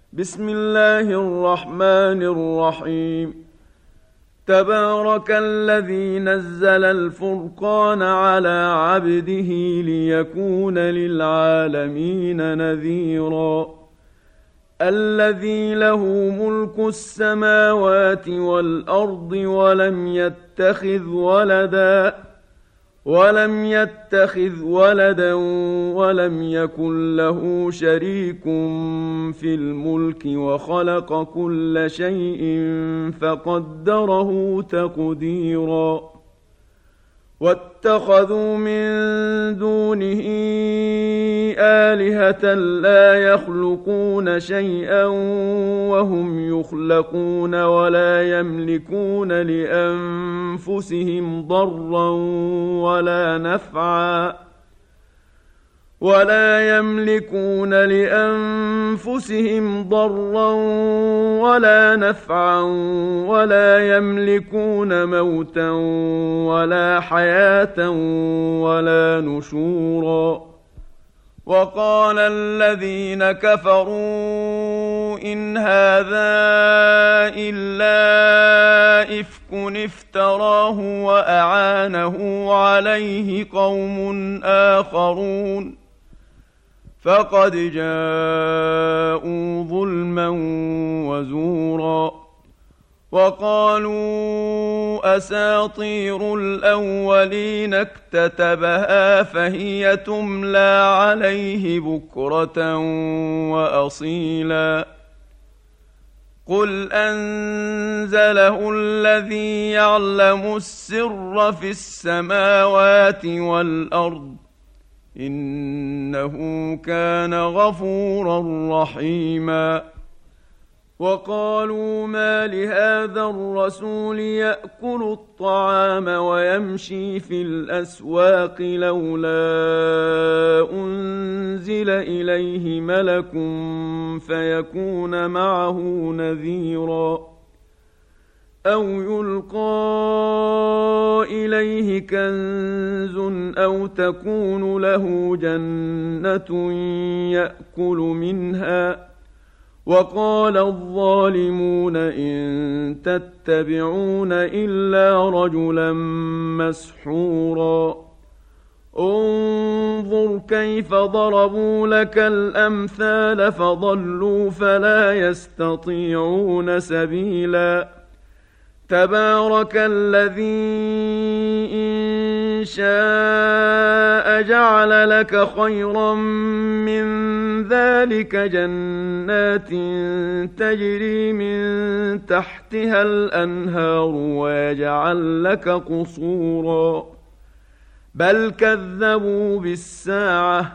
بسم الله الرحمن الرحيم. تبارك الذي نزل الفرقان على عبده ليكون للعالمين نذيرا. الذي له ملك السماوات والأرض ولم يتخذ ولدا ولم يكن له شريك في الملك وخلق كل شيء فقدره تقديرا. واتخذوا من دونه آلهة لا يخلقون شيئا وهم يخلقون ولا يملكون لأنفسهم ضرا ولا نفعا ولا يملكون موتا ولا حياة ولا نشورا. وقال الذين كفروا إن هذا إلا إفك افتراه وأعانه عليه قوم آخرون فقد جاءوا ظلما وزورا. وقالوا أساطير الأولين اكتتبها فهي تملى عليه بكرة وأصيلا. قل أنزله الذي يعلم السر في السماوات والأرض إنه كان غفورا رحيما. وقالوا ما لهذا الرسول يأكل الطعام ويمشي في الأسواق لولا أنزل إليه ملك فيكون معه نذيرا أو يلقى إليه كنز أو تكون له جنة يأكل منها. وقال الظالمون إن تتبعون إلا رجلا مسحورا. انظر كيف ضربوا لك الأمثال فضلوا فلا يستطيعون سبيلا. تبارك الذي إن شاء جعل لك خيرا من ذلك جنات تجري من تحتها الأنهار ويجعل لك قصورا بل كذبوا بالساعة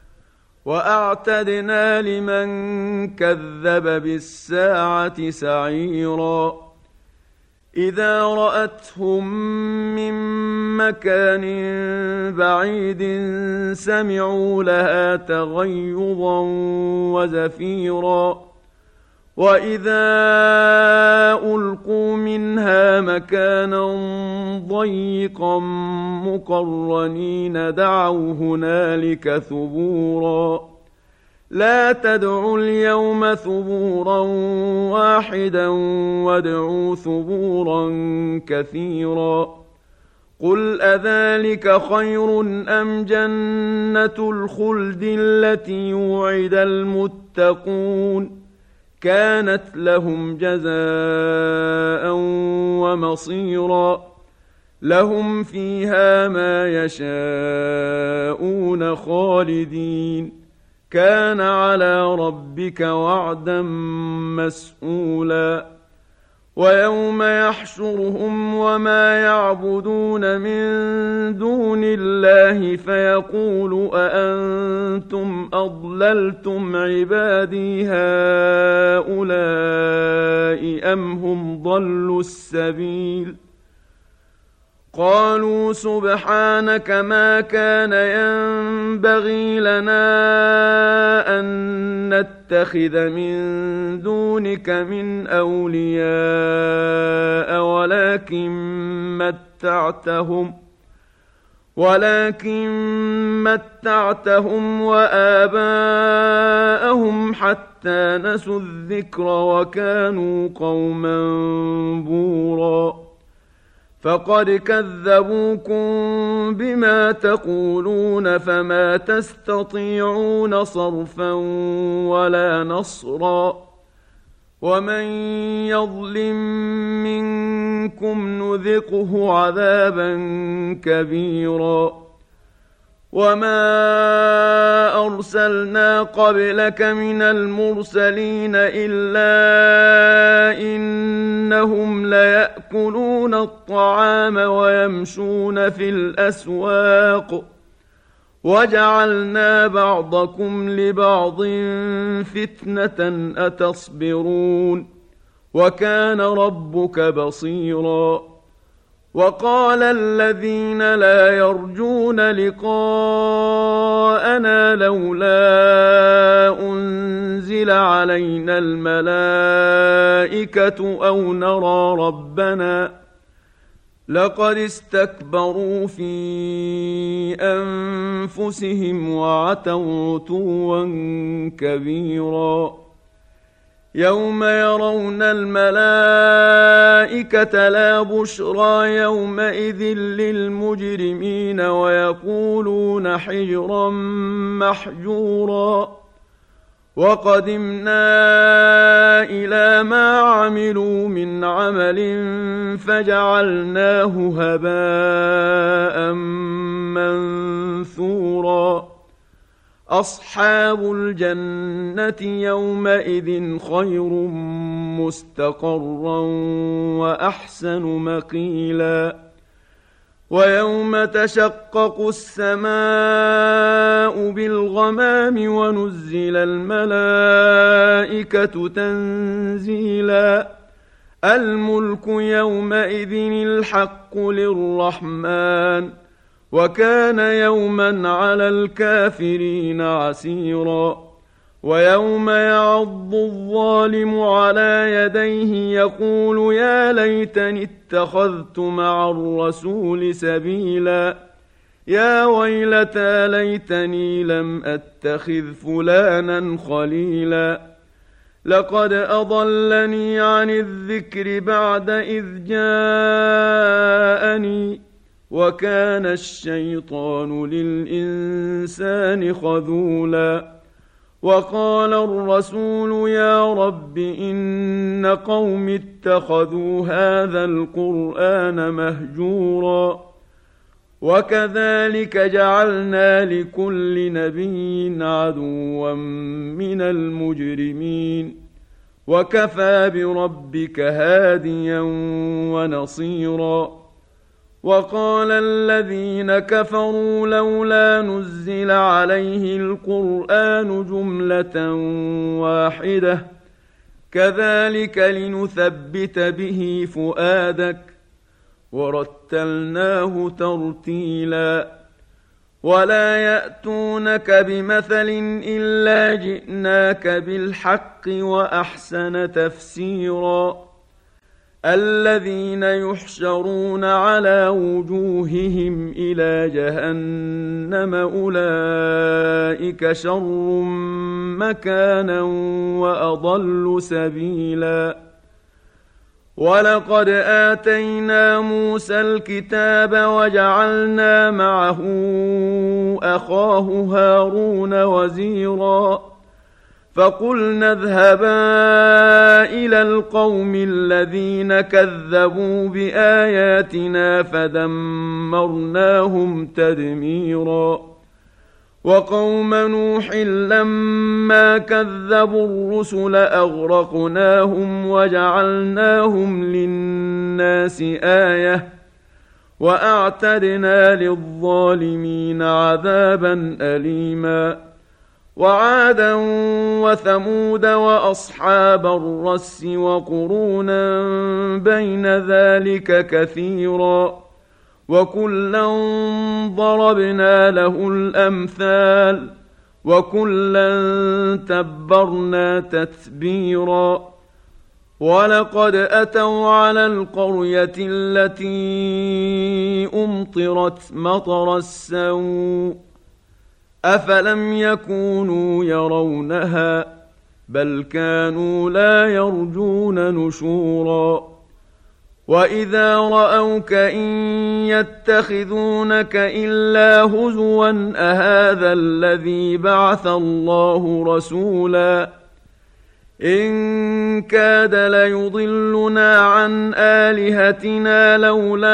وأعتدنا لمن كذب بالساعة سعيرا. إذا رأتهم من مكان بعيد سمعوا لها تغيظا وزفيرا. وإذا ألقوا منها مكانا ضيقا مقرنين دعوا هنالك ثبورا. لا تدعوا اليوم ثبورا واحدا وادعوا ثبورا كثيرا. قل أذلك خير أم جنة الخلد التي يوعد المتقون كانت لهم جزاء ومصيرا. لهم فيها ما يشاءون خالدين كان على ربك وعدا مسئولا. ويوم يحشرهم وما يعبدون من دون الله فيقول أأنتم أضللتم عبادي هؤلاء أم هم ضلوا السبيل. قالوا سبحانك ما كان ينبغي لنا أن نتخذ من دونك من أولياء ولكن متعتهم وآباءهم حتى حتى نسوا الذكر وكانوا قوما بورا فقد كذبوكم بما تقولون فما تستطيعون صرفا ولا نصرا ومن يظلم منكم نذقه عذابا كبيرا وما أرسلنا قبلك من المرسلين إلا إنهم ليأكلون الطعام ويمشون في الأسواق وجعلنا بعضكم لبعض فتنة أتصبرون وكان ربك بصيرا وقال الذين لا يرجون لقاءنا لولا أنزل علينا الملائكة أو نرى ربنا لقد استكبروا في أنفسهم وعتوا عتوا كبيرا يوم يرون الملائكة لا بشرى يومئذ للمجرمين ويقولون حجرا محجورا وقدمنا إلى ما عملوا من عمل فجعلناه هباء منثورا أصحاب الجنة يومئذ خير مستقرا وأحسن مقيلا ويوم تشقق السماء بالغمام ونزل الملائكة تنزيلا الملك يومئذ الحق للرحمن وكان يوما على الكافرين عسيرا ويوم يعض الظالم على يديه يقول يا ليتني اتخذت مع الرسول سبيلا يا ويلتى ليتني لم أتخذ فلانا خليلا لقد أضلني عن الذكر بعد إذ جاءني وكان الشيطان للإنسان خذولا وقال الرسول يا رب إن قوم اتخذوا هذا القرآن مهجورا وكذلك جعلنا لكل نبي عدوا من المجرمين وكفى بربك هاديا ونصيرا وقال الذين كفروا لولا نزل عليه القرآن جملة واحدة كذلك لنثبت به فؤادك ورتلناه ترتيلا ولا يأتونك بمثل إلا جئناك بالحق وأحسن تفسيرا الذين يحشرون على وجوههم إلى جهنم أولئك شر مكانا وأضل سبيلا ولقد آتينا موسى الكتاب وجعلنا معه أخاه هارون وزيرا فقلنا اذهبا إلى القوم الذين كذبوا بآياتنا فدمرناهم تدميرا وقوم نوح لما كذبوا الرسل أغرقناهم وجعلناهم للناس آية وأعتدنا للظالمين عذابا أليما وعادا وثمود وأصحاب الرس وقرونا بين ذلك كثيرا وكلا ضربنا له الأمثال وكلا تبرنا تتبيرا ولقد أتوا على القرية التي أمطرت مطر السوء أفلم يكونوا يرونها بل كانوا لا يرجون نشورا وإذا رأوك إن يتخذونك إلا هزوا أهذا الذي بعث الله رسولا إن كاد ليضلنا عن آلهتنا لولا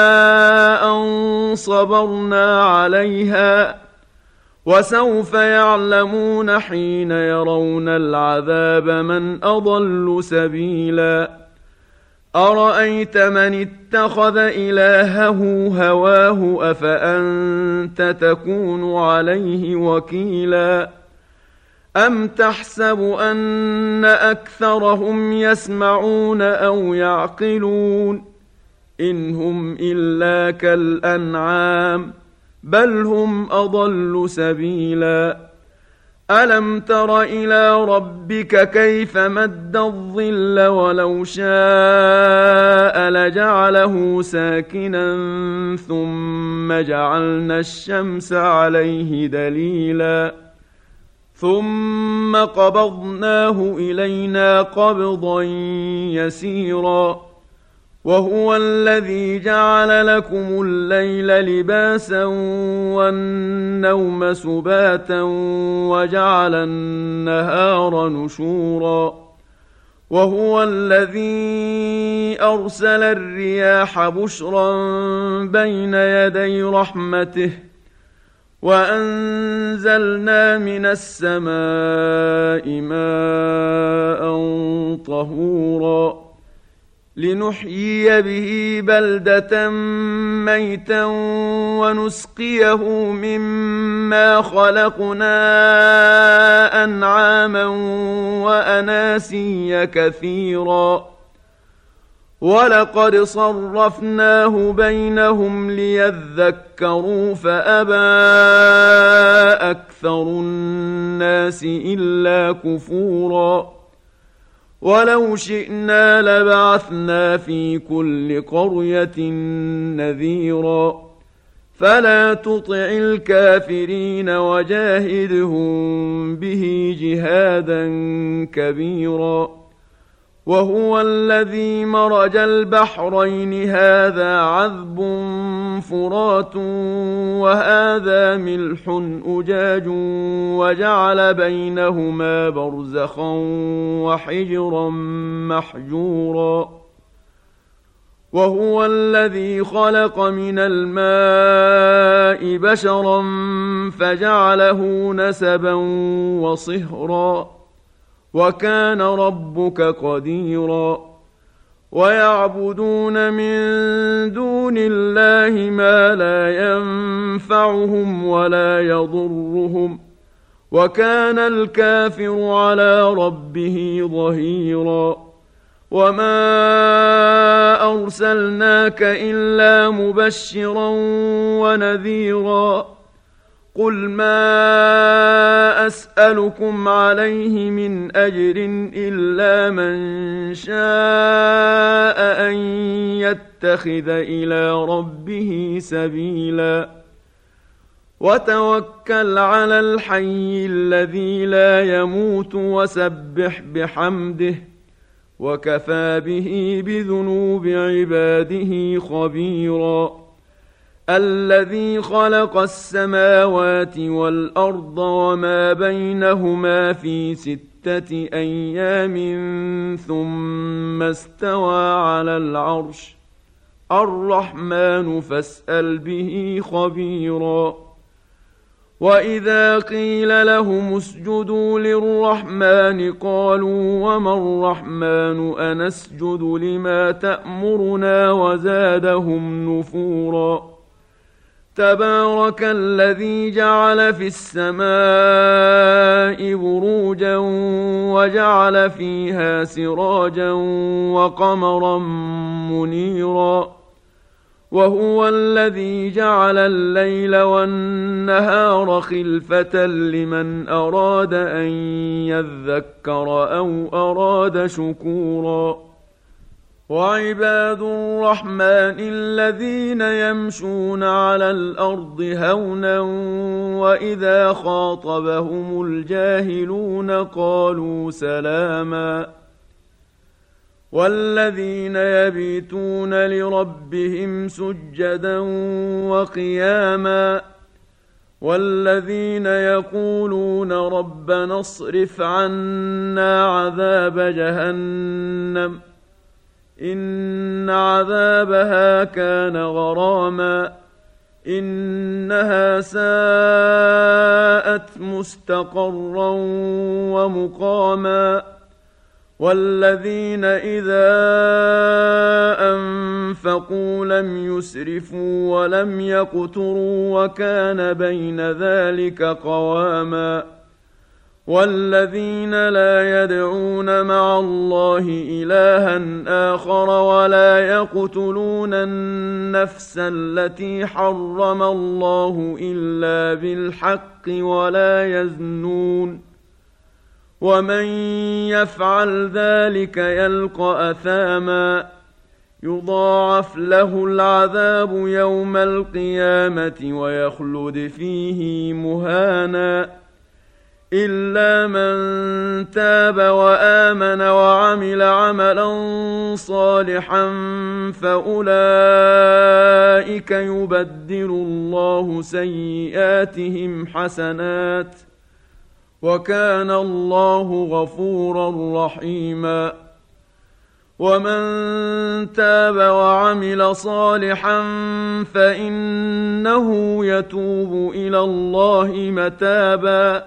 أن صبرنا عليها وسوف يعلمون حين يرون العذاب من أضل سبيلا أرأيت من اتخذ إلهه هواه أفأنت تكون عليه وكيلا أم تحسب أن أكثرهم يسمعون أو يعقلون إن هم إلا كالأنعام بل هم أضل سبيلا ألم تر إلى ربك كيف مد الظل ولو شاء لجعله ساكنا ثم جعلنا الشمس عليه دليلا ثم قبضناه إلينا قبضا يسيرا وهو الذي جعل لكم الليل لباسا والنوم سباتا وجعل النهار نشورا وهو الذي أرسل الرياح بشرا بين يدي رحمته وأنزلنا من السماء ماء طهورا لنحيي به بلدة ميتا ونسقيه مما خلقنا أنعاما وأناسيا كثيرا ولقد صرفناه بينهم ليذكروا فأبى أكثر الناس إلا كفورا ولو شئنا لبعثنا في كل قرية نذيرا فلا تطع الكافرين وجاهدهم به جهادا كبيرا وهو الذي مرج البحرين هذا عذب فرات وهذا ملح أجاج وجعل بينهما برزخا وحجرا محجورا وهو الذي خلق من الماء بشرا فجعله نسبا وصهرا وكان ربك قديرا ويعبدون من دون الله ما لا ينفعهم ولا يضرهم وكان الكافر على ربه ظهيرا وما أرسلناك إلا مبشرا ونذيرا قل ما أسألكم عليه من أجر إلا من شاء أن يتخذ إلى ربه سبيلا وتوكل على الحي الذي لا يموت وسبح بحمده وكفى به بذنوب عباده خبيرا الذي خلق السماوات والأرض وما بينهما في 6 أيام ثم استوى على العرش الرحمن فاسأل به خبيرا وإذا قيل لهم اسجدوا للرحمن قالوا وما الرحمن أنسجد لما تأمرنا وزادهم نفورا تبارك الذي جعل في السماء بروجا وجعل فيها سراجا وقمرا منيرا وهو الذي جعل الليل والنهار خلفة لمن أراد أن يذكر أو أراد شكورا وعباد الرحمن الذين يمشون على الأرض هونا وإذا خاطبهم الجاهلون قالوا سلاما والذين يبيتون لربهم سجدا وقياما والذين يقولون ربنا اصرف عنا عذاب جهنم إن عذابها كان غراما إنها ساءت مستقرا ومقاما والذين إذا أنفقوا لم يسرفوا ولم يقتروا وكان بين ذلك قواما والذين لا يدعون مع الله إلها آخر ولا يقتلون النفس التي حرم الله إلا بالحق ولا يزنون ومن يفعل ذلك يلقى أثاما يضاعف له العذاب يوم القيامة ويخلد فيه مهانا إلا من تاب وآمن وعمل عملا صالحا فأولئك يبدل الله سيئاتهم حسنات وكان الله غفورا رحيما ومن تاب وعمل صالحا فإنه يتوب إلى الله متابا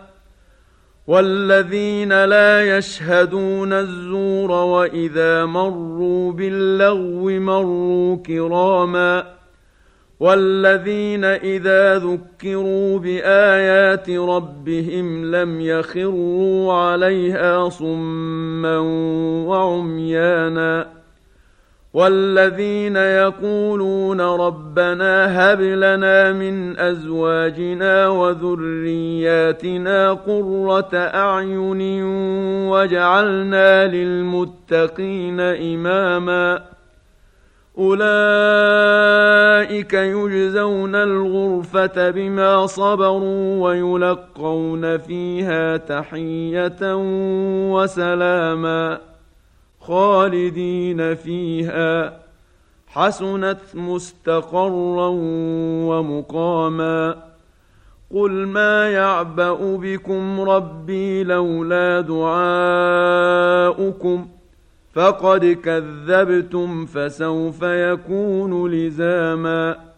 والذين لا يشهدون الزور وإذا مروا باللغو مروا كراما والذين إذا ذكروا بآيات ربهم لم يخروا عليها صما وعميانا والذين يقولون ربنا هب لنا من أزواجنا وذرياتنا قرة أعين واجعلنا للمتقين إماما أولئك يجزون الغرفة بما صبروا ويلقون فيها تحية وسلاما خالدين فيها حسنت مستقرا ومقاما قل ما يعبأ بكم ربي لولا دعاؤكم فقد كذبتم فسوف يكون لزاما